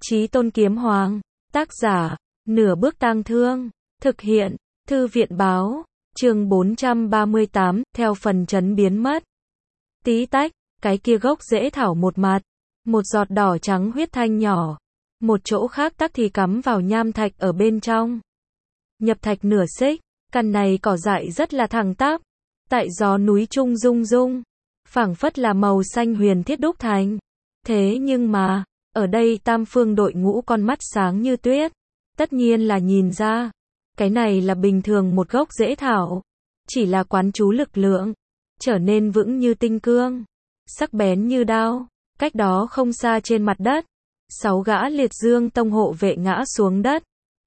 Chí Tôn Kiếm Hoàng. Tác giả, Nửa Bước Tang Thương. Thực hiện, Thư viện báo. Chương 438, theo phần chấn biến mất. Tí tách, cái kia gốc rễ thảo một mặt. Một giọt đỏ trắng huyết thanh nhỏ. Một chỗ khác tắc thì cắm vào nham thạch ở bên trong. Nhập thạch nửa xích, căn này cỏ dại rất là thẳng tắp. Tại gió núi trung rung rung. Phảng phất là màu xanh huyền thiết đúc thành. Thế nhưng mà, ở đây tam phương đội ngũ con mắt sáng như tuyết. Tất nhiên là nhìn ra. Cái này là bình thường một gốc rễ thảo. Chỉ là quán chú lực lượng. Trở nên vững như tinh cương. Sắc bén như đao. Cách đó không xa trên mặt đất. 6 gã liệt dương tông hộ vệ ngã xuống đất.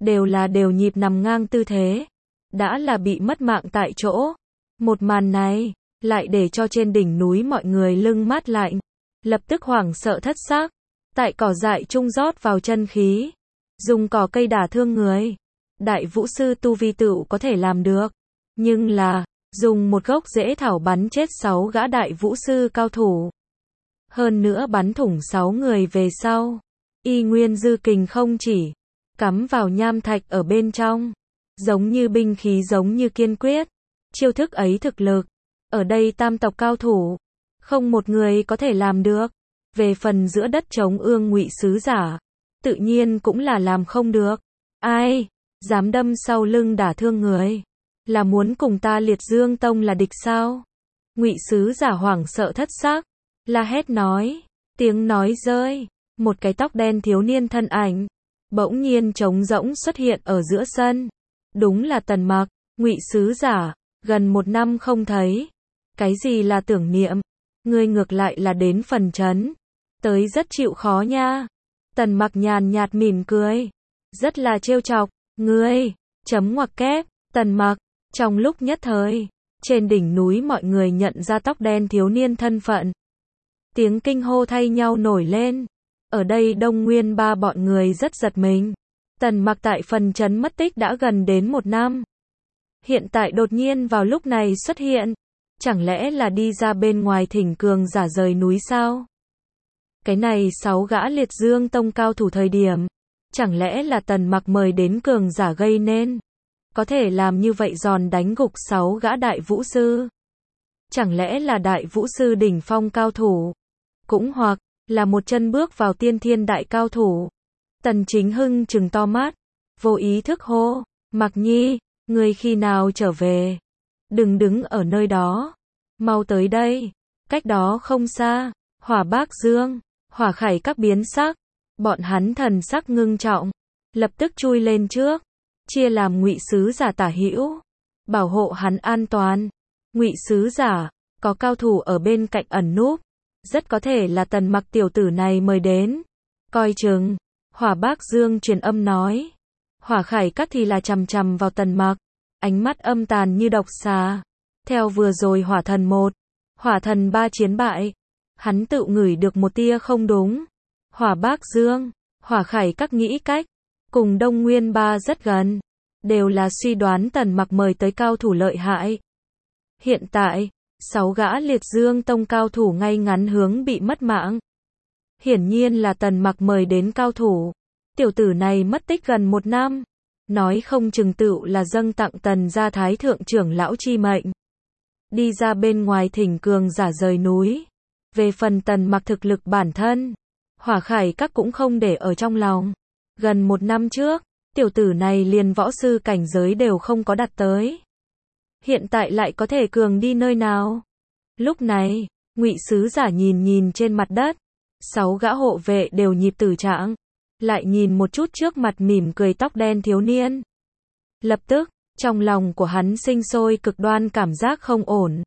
Đều nhịp nằm ngang tư thế. Đã là bị mất mạng tại chỗ. Một màn này, lại để cho trên đỉnh núi mọi người lưng mát lạnh. Lập tức hoảng sợ thất xác. Tại cỏ dại trung rót vào chân khí. Dùng cỏ cây đả thương người. Đại vũ sư tu vi tựu có thể làm được. Nhưng là, dùng một gốc rễ thảo bắn chết 6 gã đại vũ sư cao thủ. Hơn nữa bắn thủng 6 người về sau. Y nguyên dư kình không chỉ. Cắm vào nham thạch ở bên trong. Giống như binh khí giống như kiên quyết. Chiêu thức ấy thực lực. Ở đây tam tộc cao thủ. Không một người có thể làm được. Về phần giữa đất trống ương ngụy sứ giả. Tự nhiên cũng là làm không được. Ai? Dám đâm sau lưng đả thương người. Là muốn cùng ta liệt dương tông là địch sao? Ngụy sứ giả hoảng sợ thất xác. La hét nói. Tiếng nói rơi. Một cái tóc đen thiếu niên thân ảnh. Bỗng nhiên trống rỗng xuất hiện ở giữa sân. Đúng là Tần Mặc. Ngụy sứ giả. Gần 1 năm không thấy. Cái gì là tưởng niệm? Ngươi ngược lại là đến phần chấn. Tới rất chịu khó nha. Tần Mặc nhàn nhạt mỉm cười. Rất là trêu chọc. Ngươi, chấm ngoặc kép, Tần Mặc. Trong lúc nhất thời, trên đỉnh núi mọi người nhận ra tóc đen thiếu niên thân phận. Tiếng kinh hô thay nhau nổi lên. Ở đây Đông Nguyên ba bọn người rất giật mình. Tần Mặc tại phần chấn mất tích đã gần đến 1 năm. Hiện tại đột nhiên vào lúc này xuất hiện. Chẳng lẽ là đi ra bên ngoài thỉnh cường giả rời núi sao? Cái này 6 gã liệt dương tông cao thủ thời điểm. Chẳng lẽ là Tần Mặc mời đến cường giả gây nên? Có thể làm như vậy giòn đánh gục 6 gã đại vũ sư? Chẳng lẽ là đại vũ sư đỉnh phong cao thủ? Cũng hoặc là một chân bước vào tiên thiên đại cao thủ? Tần Chính Hưng trừng to mắt. Vô ý thức hô. Mặc Nhi, ngươi khi nào trở về? Đừng đứng ở nơi đó. Mau tới đây. Cách đó không xa. Hỏa Bác Dương. Hỏa Khải các biến sắc. Bọn hắn thần sắc ngưng trọng. Lập tức chui lên trước. Chia làm Ngụy sứ giả tả hữu. Bảo hộ hắn an toàn. Ngụy sứ giả. Có cao thủ ở bên cạnh ẩn núp. Rất có thể là Tần Mặc tiểu tử này mời đến. Coi chừng. Hỏa Bác Dương truyền âm nói. Hỏa Khải các thì là chằm chằm vào Tần Mặc. Ánh mắt âm tàn như độc xà. Theo vừa rồi Hỏa Thần 1. Hỏa Thần 3 chiến bại. Hắn tự ngửi được một tia không đúng. Hỏa Bác Dương, Hỏa Khải các nghĩ cách. Cùng Đông Nguyên ba rất gần. Đều là suy đoán Tần Mặc mời tới cao thủ lợi hại. Hiện tại, 6 gã liệt dương tông cao thủ ngay ngắn hướng bị mất mạng. Hiển nhiên là Tần Mặc mời đến cao thủ. Tiểu tử này mất tích gần 1 năm. Nói không chừng tựu là dâng tặng Tần gia thái thượng trưởng lão chi mệnh. Đi ra bên ngoài thỉnh cường giả rời núi. Về phần Tần Mặc thực lực bản thân, Hỏa Khải các cũng không để ở trong lòng. Gần 1 năm trước, tiểu tử này liền võ sư cảnh giới đều không có đạt tới. Hiện tại lại có thể cường đi nơi nào? Lúc này, Ngụy sứ giả nhìn trên mặt đất. 6 gã hộ vệ đều nhịp tử trạng. Lại nhìn một chút trước mặt mỉm cười tóc đen thiếu niên. Lập tức, trong lòng của hắn sinh sôi cực đoan cảm giác không ổn.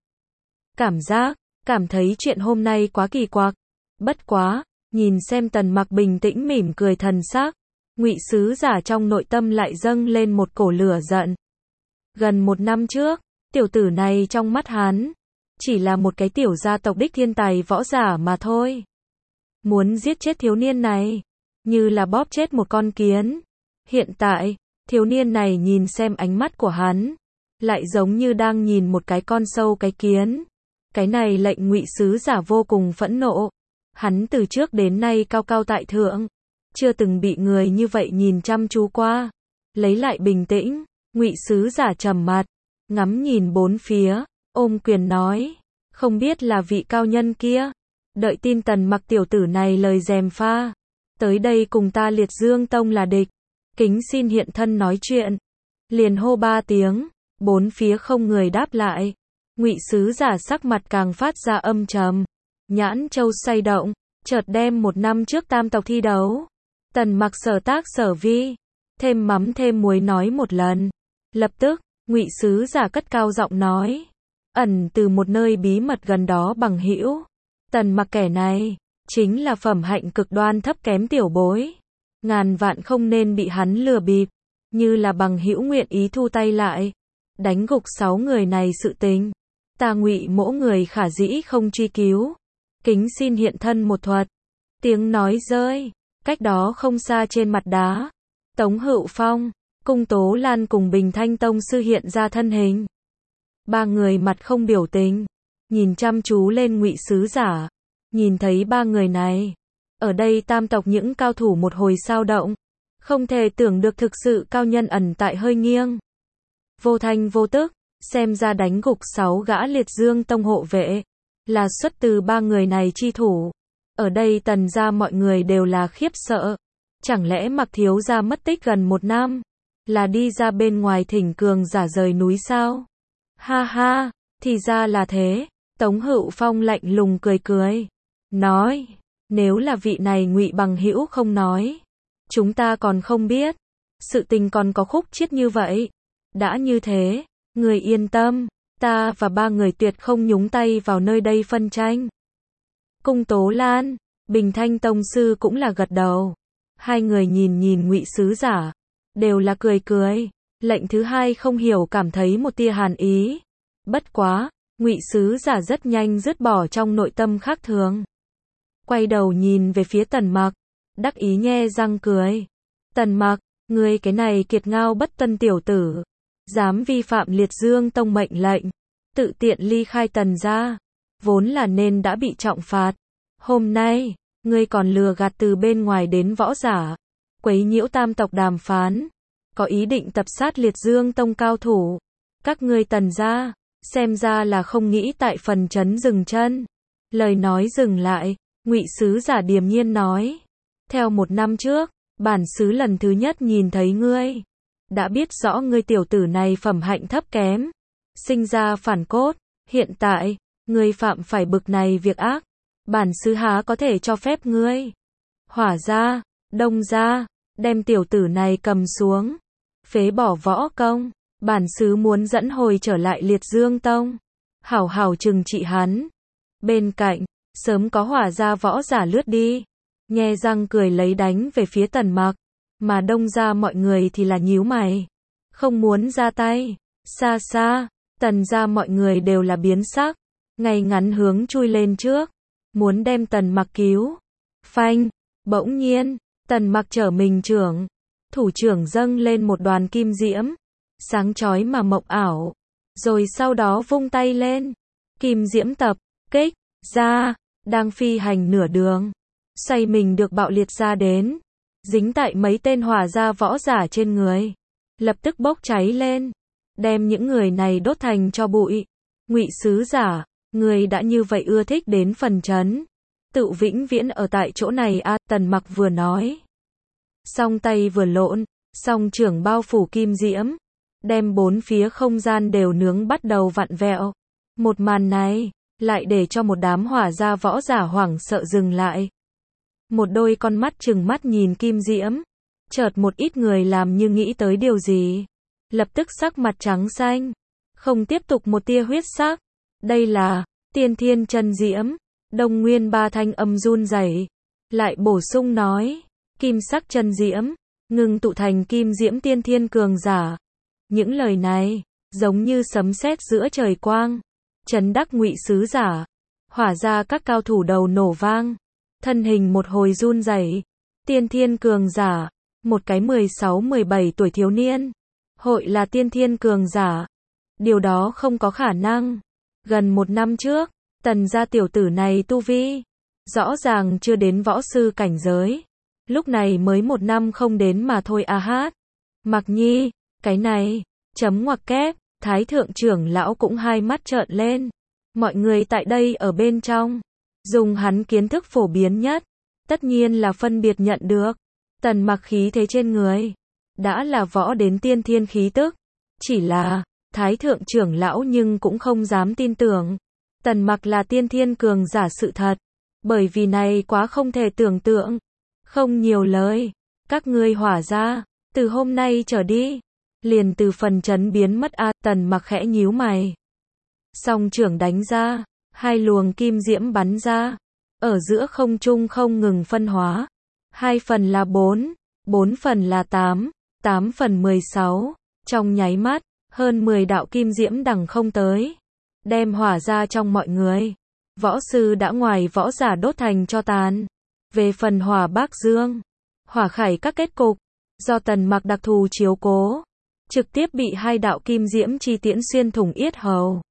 Cảm thấy chuyện hôm nay quá kỳ quặc. Bất quá, nhìn xem Tần Mặc bình tĩnh mỉm cười thần sắc. Ngụy sứ giả trong nội tâm lại dâng lên một cổ lửa giận. Gần 1 năm trước, tiểu tử này trong mắt hắn, chỉ là một cái tiểu gia tộc đích thiên tài võ giả mà thôi. Muốn giết chết thiếu niên này, như là bóp chết một con kiến. Hiện tại, thiếu niên này nhìn xem ánh mắt của hắn, lại giống như đang nhìn một cái con sâu cái kiến. Cái này lệnh Ngụy sứ giả vô cùng phẫn nộ. Hắn từ trước đến nay cao cao tại thượng, chưa từng bị người như vậy nhìn chăm chú qua. Lấy lại bình tĩnh, Ngụy sứ giả trầm mặt, ngắm nhìn bốn phía, ôm quyền nói, không biết là vị cao nhân kia, đợi tin Tần Mặc tiểu tử này lời gièm pha, tới đây cùng ta Liệt Dương Tông là địch, kính xin hiện thân nói chuyện. Liền hô 3 tiếng, bốn phía không người đáp lại. Ngụy sứ giả sắc mặt càng phát ra âm trầm, nhãn châu xoay động, chợt đem 1 năm trước tam tộc thi đấu, Tần Mặc sở tác sở vi, thêm mắm thêm muối nói một lần. Lập tức, Ngụy sứ giả cất cao giọng nói, ẩn từ một nơi bí mật gần đó bằng hữu, Tần Mặc kẻ này chính là phẩm hạnh cực đoan thấp kém tiểu bối, ngàn vạn không nên bị hắn lừa bịp, như là bằng hữu nguyện ý thu tay lại, đánh gục 6 người này sự tình, ta Ngụy mỗ người khả dĩ không truy cứu, kính xin hiện thân một thuật. Tiếng nói rơi, cách đó không xa trên mặt đá, Tống Hữu Phong, Cung Tố Lan cùng Bình Thanh Tông sư hiện ra thân hình. 3 người mặt không biểu tình, nhìn chăm chú lên Ngụy sứ giả, nhìn thấy 3 người này, ở đây tam tộc những cao thủ một hồi sao động, không thể tưởng được thực sự cao nhân ẩn tại hơi nghiêng. Vô thanh vô tức, xem ra đánh gục 6 gã Liệt Dương Tông hộ vệ, là xuất từ 3 người này chi thủ. Ở đây Tần gia mọi người đều là khiếp sợ, chẳng lẽ Mặc thiếu gia mất tích gần 1 năm, là đi ra bên ngoài thỉnh cường giả rời núi sao? Ha ha, thì ra là thế. Tống Hữu Phong lạnh lùng cười cười, nói, nếu là vị này Ngụy bằng hữu không nói, chúng ta còn không biết, sự tình còn có khúc chiết như vậy. Đã như thế, người yên tâm, ta và 3 người tuyệt không nhúng tay vào nơi đây phân tranh. Cung Tố Lan, Bình Thanh Tông sư cũng là gật đầu. Hai người nhìn nhìn Ngụy sứ giả, đều là cười cười. Lệnh thứ hai không hiểu cảm thấy một tia hàn ý. Bất quá, Ngụy sứ giả rất nhanh dứt bỏ trong nội tâm khác thường. Quay đầu nhìn về phía Tần Mặc, đắc ý nhe răng cười. Tần Mặc, ngươi cái này kiệt ngao bất tuân tiểu tử, dám vi phạm Liệt Dương Tông mệnh lệnh, tự tiện ly khai Tần gia, vốn là nên đã bị trọng phạt. Hôm nay, ngươi còn lừa gạt từ bên ngoài đến võ giả, quấy nhiễu tam tộc đàm phán, có ý định tập sát Liệt Dương Tông cao thủ. Các ngươi Tần gia, xem ra là không nghĩ tại phần trấn dừng chân. Lời nói dừng lại, Ngụy sứ giả điềm nhiên nói, theo 1 năm trước, bản xứ lần thứ nhất nhìn thấy ngươi, đã biết rõ ngươi tiểu tử này phẩm hạnh thấp kém, sinh ra phản cốt, hiện tại, ngươi phạm phải bực này việc ác, bản xứ há có thể cho phép ngươi. Hỏa gia, Đông gia, đem tiểu tử này cầm xuống, phế bỏ võ công, bản xứ muốn dẫn hồi trở lại Liệt Dương Tông, hảo hảo trừng trị hắn. Bên cạnh, sớm có Hỏa gia võ giả lướt đi, nhe răng cười lấy đánh về phía Tần Mặc, mà Đông gia mọi người thì là nhíu mày, không muốn ra tay. Xa xa, Tần gia mọi người đều là biến sắc, ngay ngắn hướng chui lên trước, muốn đem Tần Mặc cứu. Phanh, bỗng nhiên, Tần Mặc trở mình trưởng, thủ trưởng dâng lên một đoàn kim diễm, sáng chói mà mộng ảo, rồi sau đó vung tay lên, kim diễm tập kích ra, đang phi hành nửa đường, xoay mình được bạo liệt ra đến, dính tại mấy tên Hỏa gia võ giả trên người, lập tức bốc cháy lên, đem những người này đốt thành tro bụi. Ngụy sứ giả, người đã như vậy ưa thích đến phần trấn, tự vĩnh viễn ở tại chỗ này a. Tần Mặc vừa nói, song tay vừa lộn, song trưởng bao phủ kim diễm, đem bốn phía không gian đều nướng bắt đầu vặn vẹo. Một màn này, lại để cho một đám Hỏa gia võ giả hoảng sợ dừng lại. Một đôi con mắt trừng mắt nhìn kim diễm, chợt một ít người làm như nghĩ tới điều gì, lập tức sắc mặt trắng xanh, không tiếp tục một tia huyết sắc. Đây là Tiên Thiên Chân Diễm. Đông Nguyên Ba thanh âm run rẩy, lại bổ sung nói, kim sắc chân diễm, ngưng tụ thành kim diễm tiên thiên cường giả. Những lời này, giống như sấm sét giữa trời quang, chấn đắc Ngụy sứ giả. Hỏa gia các cao thủ đầu nổ vang, thân hình một hồi run rẩy. Tiên thiên cường giả, một cái 16-17 tuổi thiếu niên, hội là tiên thiên cường giả. Điều đó không có khả năng. Gần 1 năm trước, Tần gia tiểu tử này tu vi, rõ ràng chưa đến võ sư cảnh giới, Lúc này mới 1 năm không đến mà thôi à hát. Mặc Nhi, cái này, chấm ngoặc kép, Thái thượng trưởng lão cũng hai mắt trợn lên. Mọi người tại đây ở bên trong, dùng hắn kiến thức phổ biến nhất, tất nhiên là phân biệt nhận được. Tần Mặc khí thế trên người, đã là võ đến tiên thiên khí tức. Chỉ là, Thái thượng trưởng lão nhưng cũng không dám tin tưởng. Tần Mặc là tiên thiên cường giả sự thật. Bởi vì này quá không thể tưởng tượng. Không nhiều lời, các ngươi Hỏa gia, từ hôm nay trở đi, liền từ phần chấn biến mất a. Tần Mặc khẽ nhíu mày. Song trưởng đánh ra, hai luồng kim diễm bắn ra, ở giữa không trung không ngừng phân hóa. 2 phần là 4, 4 phần là 8, 8 phần 16, trong nháy mắt, hơn 10 đạo kim diễm đằng không tới, đem Hỏa ra trong mọi người. Võ sư đã ngoài võ giả đốt thành cho tàn. Về phần Hỏa Bác Dương, Hỏa Khải các kết cục, do Tần Mặc đặc thù chiếu cố, trực tiếp bị 2 đạo kim diễm chi tiễn xuyên thủng yết hầu.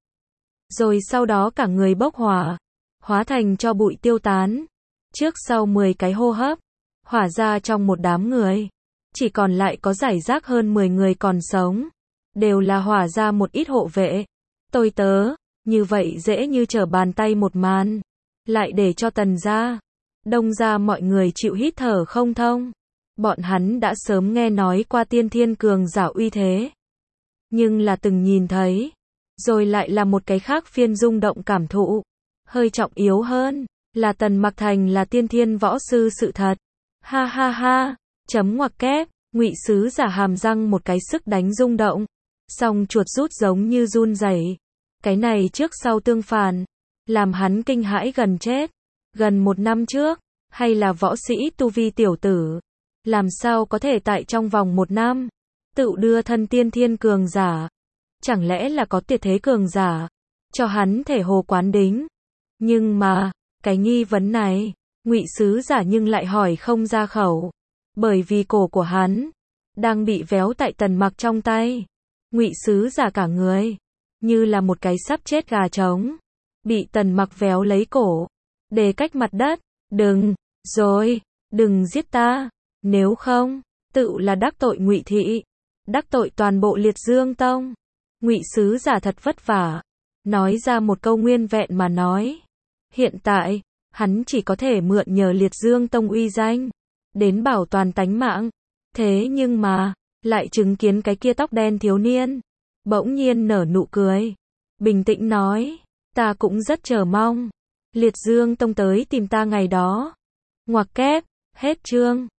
Rồi sau đó cả người bốc hỏa, hóa thành cho bụi tiêu tán. Trước sau 10 cái hô hấp, Hỏa ra trong một đám người, chỉ còn lại có rải rác hơn 10 người còn sống. Đều là Hỏa ra một ít hộ vệ, tôi tớ, như vậy dễ như trở bàn tay một màn. Lại để cho Tần gia, Đông gia mọi người chịu hít thở không thông. Bọn hắn đã sớm nghe nói qua tiên thiên cường giả uy thế, nhưng là từng nhìn thấy, rồi lại là một cái khác phiên rung động cảm thụ. Hơi trọng yếu hơn, là Tần Mặc thành là tiên thiên võ sư sự thật. Ha ha ha, chấm ngoặc kép, Ngụy sứ giả hàm răng một cái sức đánh rung động. Song chuột rút giống như run rẩy. Cái này trước sau tương phản, làm hắn kinh hãi gần chết. Gần 1 năm trước, hay là võ sĩ tu vi tiểu tử, làm sao có thể tại trong vòng 1 năm, tự đưa thân tiên thiên cường giả. Chẳng lẽ là có tuyệt thế cường giả, cho hắn thể hồ quán đính. Nhưng mà, cái nghi vấn này, Ngụy sứ giả nhưng lại hỏi không ra khẩu. Bởi vì cổ của hắn, đang bị véo tại Tần Mặc trong tay. Ngụy sứ giả cả người, như là một cái sắp chết gà trống, bị Tần Mặc véo lấy cổ, để cách mặt đất. Đừng, rồi, đừng giết ta, nếu không, tự là đắc tội Ngụy thị, đắc tội toàn bộ Liệt Dương Tông. Ngụy sứ giả thật vất vả, nói ra một câu nguyên vẹn mà nói. Hiện tại, hắn chỉ có thể mượn nhờ Liệt Dương Tông uy danh, đến bảo toàn tánh mạng. Thế nhưng mà, lại chứng kiến cái kia tóc đen thiếu niên, bỗng nhiên nở nụ cười, bình tĩnh nói, ta cũng rất chờ mong Liệt Dương Tông tới tìm ta ngày đó. Ngoặc kép, hết chương.